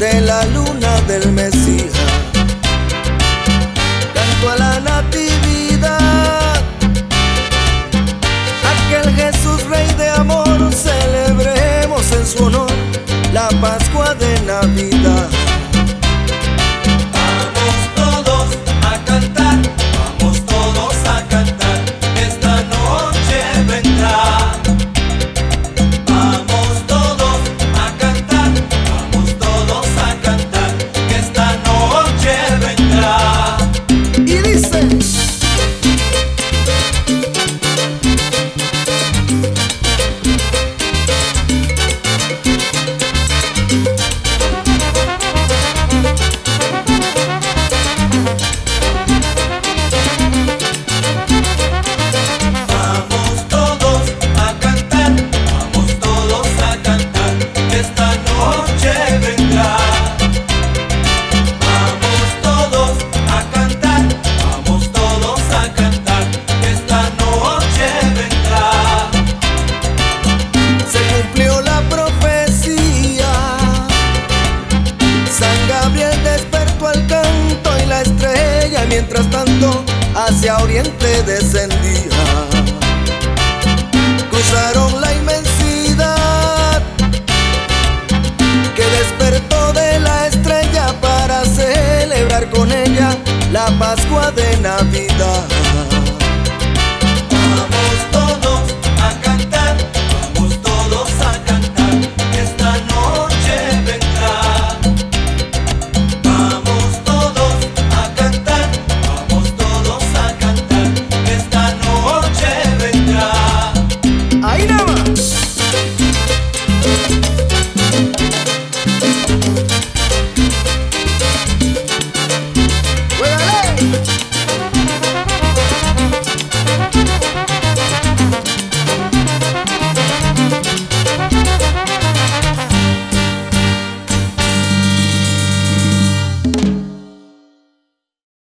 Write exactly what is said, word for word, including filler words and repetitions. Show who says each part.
Speaker 1: de la luna del Mesías. Canto a la natividad, aquel Jesús Rey de amor, celebremos en su honor la Pascua de Navidad.
Speaker 2: Vamos todos a cantar, vamos todos a cantar, esta noche vendrá. Vamos todos a cantar, vamos todos a cantar, que esta noche vendrá.
Speaker 1: Y dice:
Speaker 2: Vamos todos a cantar, vamos todos a cantar, que esta noche vendrá. Vamos todos a cantar, vamos todos a cantar, que esta noche vendrá.
Speaker 1: se cumplió la profecía, San Gabriel despertó al canto y la estrella mientras tanto hacia oriente descendía. Cruzaron